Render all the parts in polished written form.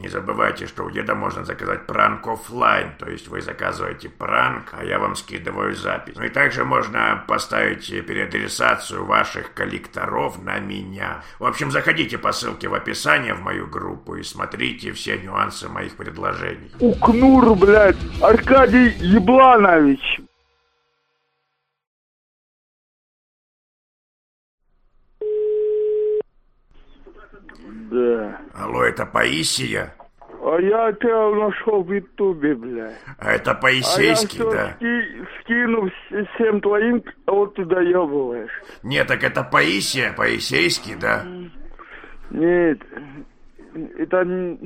Не забывайте, что у деда можно заказать пранк оффлайн, то есть вы заказываете пранк, а я вам скидываю запись. Ну и также можно поставить переадресацию ваших коллекторов на меня. В общем, заходите по ссылке в описании в мою группу и смотрите все нюансы моих предложений. Укнур, блядь, Аркадий Ебланович. Да. Алло, это Паисия? А я тебя нашел в Ютубе, блядь. А это Паисейский, да? Скину всем твоим, а вот ты доебываешь. Нет, так это Паисия, Паисейский, да? Нет, это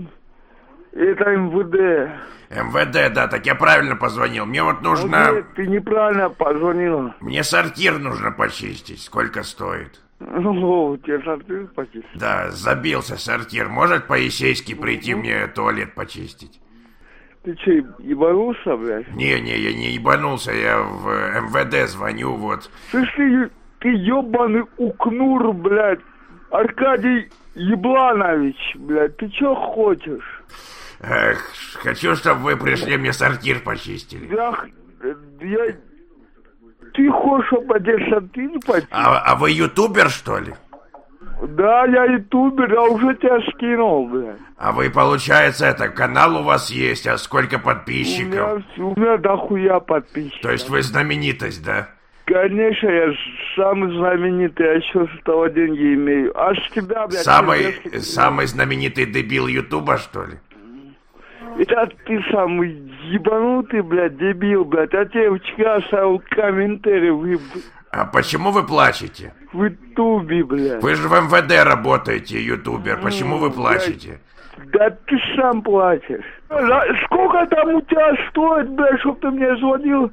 МВД. МВД, да, так я правильно позвонил. Мне вот нужно... Нет, ты неправильно позвонил. Мне сортир нужно почистить. Сколько стоит? Ну, тебе сортир почистить? Да, забился сортир. Может Паисейский прийти мне туалет почистить? Ты че, ебанулся, блядь? Не, я не ебанулся, я в МВД звоню, вот. Слышь, ты ебаный укнур, блядь. Аркадий Ебланович, блядь, ты чё хочешь? Эх, хочу, чтобы вы пришли мне сортир почистили. Ты хочешь, чтобы тебе сортир почистили? А вы ютубер, что ли? Да, я ютубер, я уже тебя скинул, блядь. А вы, получается, это, канал у вас есть, а сколько подписчиков? У меня дохуя подписчиков. То есть вы знаменитость, да? Конечно, я самый знаменитый, я еще с того деньги имею. А с тебя, блядь... Самый знаменитый дебил ютуба, что ли? Это ты самый ебанутый, блядь, дебил, блядь. А тебе вчера оставил комментарий А почему вы плачете? в ютубе, блядь. Вы же в МВД работаете, ютубер. Почему вы плачете? Да ты сам плачешь. Сколько там у тебя стоит, блядь, чтоб ты мне звонил?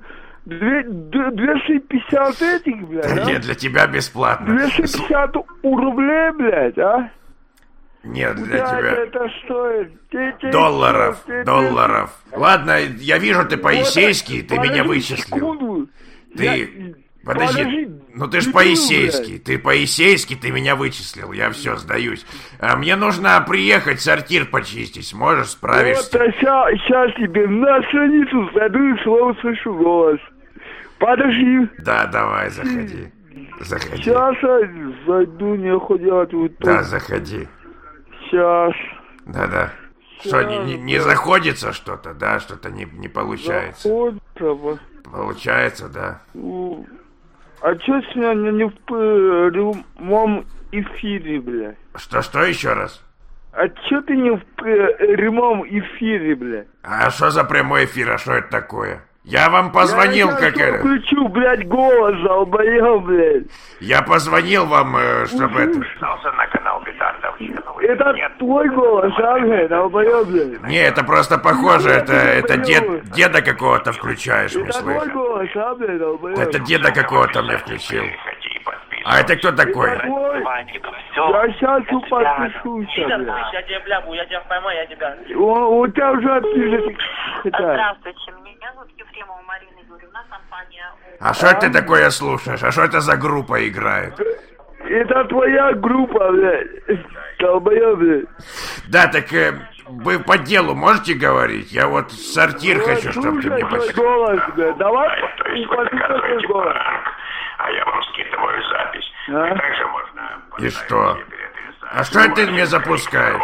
250 этих, блядь, да? Нет, для тебя бесплатно. 250 рублей, блядь, а? Нет, для тебя... это стоит? Долларов. Ладно, я вижу, ты Паисейский, ты меня вычислил. Секунду. Подожди, ну ты ж Паисейский, ты меня вычислил, я все, сдаюсь. А мне нужно приехать, сортир почистить, сможешь, справишься? Вот, сейчас тебе на страницу зайду и слово слышу голос. Подожди. Да, давай, заходи. Сейчас я зайду, нехуй делать вот тут. Да, заходи. Сейчас. Да. Что, не заходится что-то, да? Что-то не получается. Заходится. Получается, да. А чё сегодня не в прямом эфире, бля? Что еще раз? А чё ты не в прямом эфире, бля? А что за прямой эфир? А что это такое? Я вам позвонил, как это... Я включу, блядь, голос, долбоёб, блядь. Я позвонил вам, чтобы это... на канал Бетардов. Это твой голос, а, блядь, долбоёб, блядь? Не, это просто похоже, это деда какого-то включаешь, мне слышно. Это твой голос, а, блядь, долбоёб? Это деда какого-то мне включил. А это кто такой? Я сейчас подпишусь, блядь. Я тебя блябу, я тебя поймаю, я тебя... У тебя уже отпишет. Здравствуйте, меня зовут Ефремова Марина Юрьевна, компания... А что ты такое слушаешь? А что это за группа играет? Это твоя группа, блядь. Долбоёб, блядь. Да, так вы по делу можете говорить? Я вот сортир хочу, чтобы ты мне почти... голос, блядь. Давай послушай голос. А я вам скидываю запись. Также можно... И что? А что ты мне запускаешь?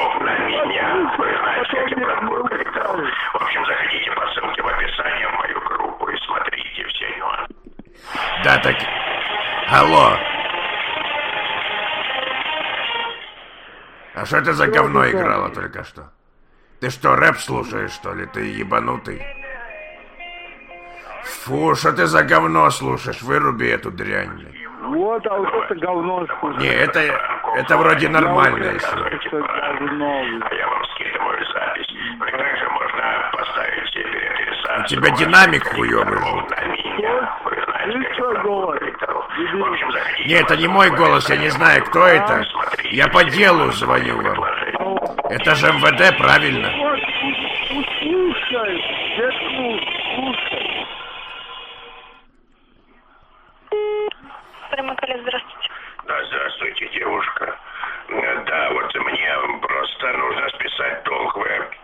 В общем, заходите по ссылке в описании в мою группу и смотрите все нюансы. Да, так... Алло. А что это за говно играло только что? Ты что, рэп слушаешь, что ли? Ты ебанутый? Фу, что ты за говно слушаешь? Выруби эту дрянь. Вот, а вот это говно слушаешь. Не, это вроде нормально еще. А я вам скидываю запись. Также можно поставить себе переадресацию. У тебя динамик хуёвый. Не, это не мой голос, я не знаю, кто это. Я по делу звоню вам. Это же МВД, правильно? Слушай, слушай. Здравствуйте. Да, здравствуйте, девушка. Да, вот мне просто нужно списать долг. Вы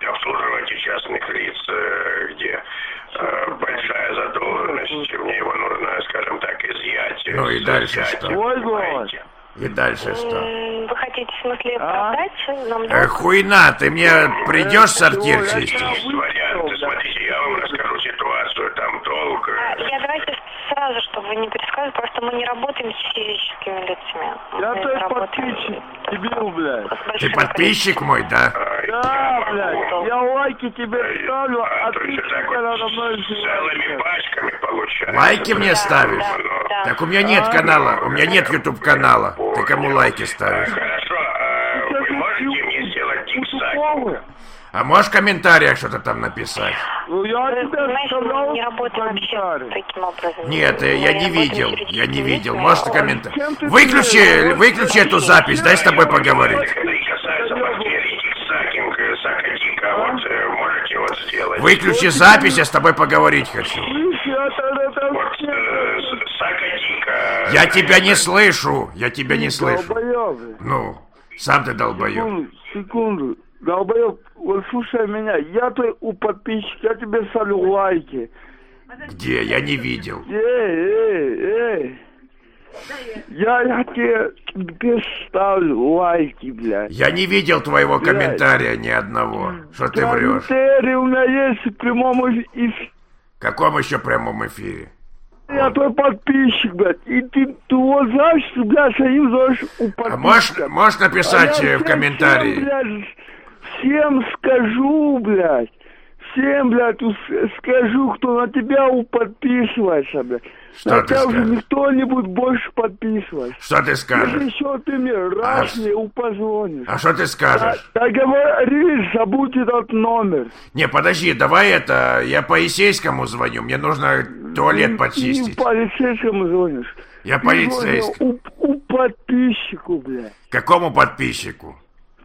и дальше что? Твой голос. И дальше что? Вы хотите, в смысле, продать нам? Хуйна, ты мне придешь сортир чистить? Есть варианты, смотрите, я вам расскажу ситуацию, там долго. Я давайте сразу, чтобы вы не пересказывали, просто мы не работаем с физическими лицами. Я Мы твой работаем подписчик, дебил, блядь. с большим Ты подписчик мой, да? Да, блядь, я лайки тебе ставлю, а то ты есть так когда вот надо мной целыми пачками получается. Лайки мне ставишь? Да. Так у меня нет канала, у меня нет YouTube канала. Ты кому лайки ставишь? Хорошо, вы можете мне сделать тиксак? Тупого. А можешь в комментариях что-то там написать? Ну я Вы тебе знаете, вставлял мы не работаем вообще комментарий. таким образом. Нет, Мы я не работаем видел, с я не юридическими видел. лицами. Можешь Чем комментарий? ты Выключи эту запись, дай с тобой поговорить. Это и касается бактерий, тиксакинг, сакотика, вот можете вот сделать. Выключи запись, я с тобой поговорить хочу. Вот сакотика. Я тебя не слышу, я тебя не слышу. Долбоёбы. Ну, сам ты долбоёб. Секунду. Долбоёб, вот слушай меня, я твой у подписчика, я тебе ставлю лайки. Где? Я не видел. Эй. Я тебе ставлю лайки, блядь. Я не видел твоего комментария ни одного. Что ты врешь? Комментарий у меня есть в прямом эфире. В каком еще прямом эфире? Я твой подписчик, блядь. И ты вот знаешь, что, блядь, своим зовешь у А подписчика. можешь написать я в комментарии? Всем скажу, блядь. Всем, блядь, скажу, кто на тебя подписывается, блядь. Что на ты тебя уже скажешь? никто не будет больше подписываться. Что ты Если скажешь? еще ты мне раз мне упозвонишь. А что ты скажешь? Да говори, забудь этот номер. Не, подожди, давай это, я по Исейскому звоню, мне нужно туалет И почистить. полицейскому звонишь. Я Ты полицейский. звонил у подписчику, блядь. Какому подписчику?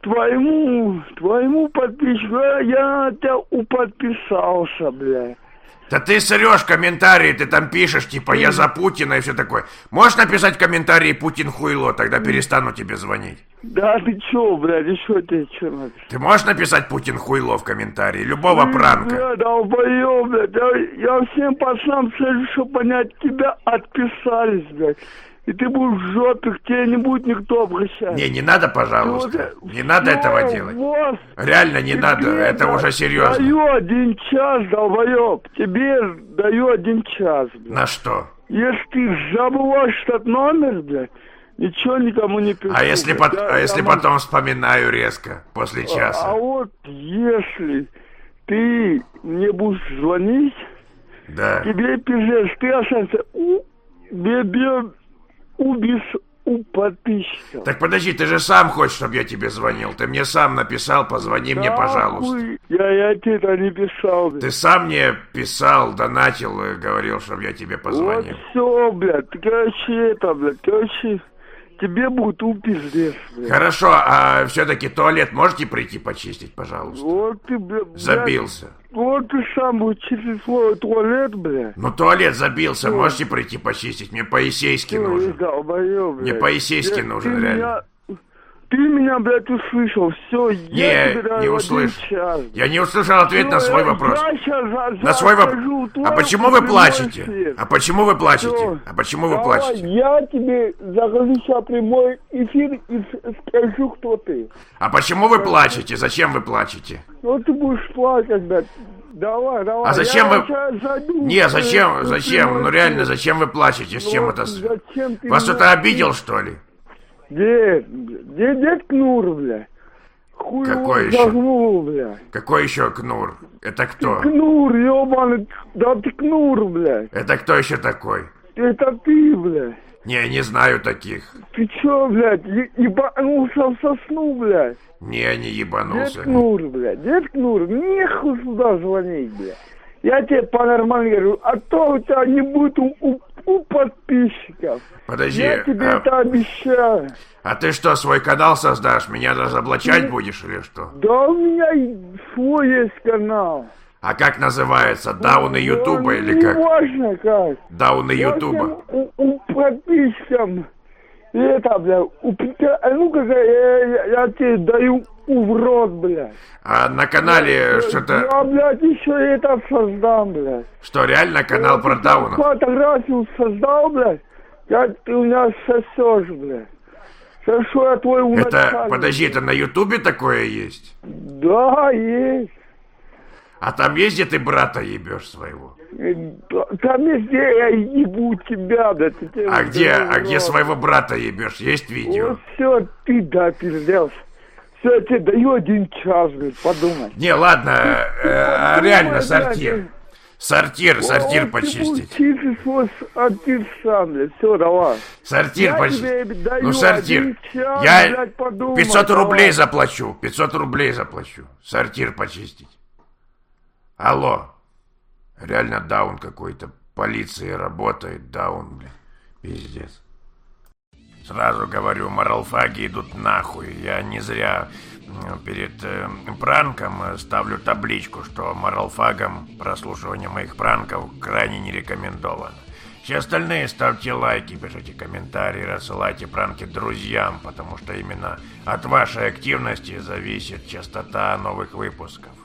Твоему подписчику, я тебя подписался, блядь. Да ты срешь комментарии, ты там пишешь, типа, я за Путина и все такое. Можешь написать комментарии «Путин хуйло», тогда перестану тебе звонить. Да ты чё, блядь, еще тебе чё надо? Ты можешь написать «Путин хуйло» в комментарии? Любого пранка. Бля, долбоёб, блядь, я всем пацанам скажу, что понять, тебя отписались, блядь. И ты будешь в жопе, к тебе не будет никто обращаться. Не надо, пожалуйста. Не надо этого делать. Вот, Реально не надо, это уже серьезно. Даю 1 час, долбоёб. Тебе даю 1 час, блядь. На что? Если ты забываешь этот номер, блядь, ничего никому не пишу. А если, блядь. если потом вспоминаю резко, после А часа? вот если ты мне будешь звонить, Да. тебе пиздец, ты останешься у подписчиков. Так подожди, ты же сам хочешь, чтобы я тебе звонил. Ты мне сам написал, позвони мне, пожалуйста. Хуй, я тебе это не писал, блядь. Ты сам мне писал, донатил и говорил, чтобы я тебе Вот позвонил. все, блядь, ты, короче, тебе будет пиздец, блядь. Хорошо, а все-таки туалет можете прийти почистить, пожалуйста? Вот ты, блядь. Забился. Вот ты сам будешь чистить свой туалет, блядь. Ну туалет забился, можете прийти почистить? Мне по-исейски нужен. Долбоёб, Мне блядь. по-исейски нужен, Ты реально. Ты меня, блядь, услышал. Все, я тебе даю Не 1 услышал. час. Я не услышал ответ на свой вопрос. Я сейчас На свой вопрос. захожу А в почему вы прямой плачете? эфир. А почему вы плачете? Всё. А почему вы Давай, плачете? я тебе захожу сейчас в прямой эфир и скажу, кто ты. А почему вы плачете? Зачем вы плачете? Ну ты будешь плакать, блядь. Давай. А зачем я вы... сейчас зайду Не, в зачем? прямой Ну реально, эфир. зачем вы плачете? С чем Вот это... зачем ты Вас меня- кто-то обидел, что ли? Дед Кнур, бля. Хуй Какой его еще? загнул, бля. Какой еще Кнур? Это кто? Кнур, ёбаный. Да ты Кнур, бля. Это кто еще такой? Это ты, бля. Не знаю таких. Ты чё, блядь, ебанулся в сосну, блядь? Не ебанулся. Дед Кнур, блядь. Дед Кнур, нехуй сюда звонить, блядь. Я тебе по-нормальному говорю, а то у тебя не будет у подписчиков. Подожди, Я тебе это обещаю. а ты что, свой канал создашь? Меня разоблачать будешь или что? Да у меня и свой есть канал. А как называется? Дауны Ютуба или Не как? важно как. Дауны Я Ютуба. всем у подписчикам это, бля, ну-ка, я тебе даю в рот, бля. А на канале что-то... Я, блядь, еще это создам, блядь. Что, реально канал про Я Даунов? фотографию создал, блядь. Как ты у меня сосешь, блядь? Хорошо, я твой Это, подожди, это на Ютубе такое есть? Да, есть. А там есть, где ты брата ебешь своего? Там везде я ебу тебя, да ты... А где своего брата ебешь? Есть видео? Вот все, ты допизделся. Все, я тебе даю 1 час, блядь, подумай. Не, ладно, реально, сортир. Сортир почистить. Чисти свой сортир сам, блядь, все, давай. Сортир Я почистить. тебе даю Ну, сортир. 1 час, Я блядь, подумай, 500 давай. рублей заплачу. 500 рублей заплачу. Сортир почистить. Алло. Реально даун какой-то. Полиция работает, даун, блин. Пиздец. Сразу говорю, моралфаги идут нахуй. Я не зря перед пранком ставлю табличку, что моралфагам прослушивание моих пранков крайне не рекомендовано. Все остальные ставьте лайки, пишите комментарии, рассылайте пранки друзьям, потому что именно от вашей активности зависит частота новых выпусков.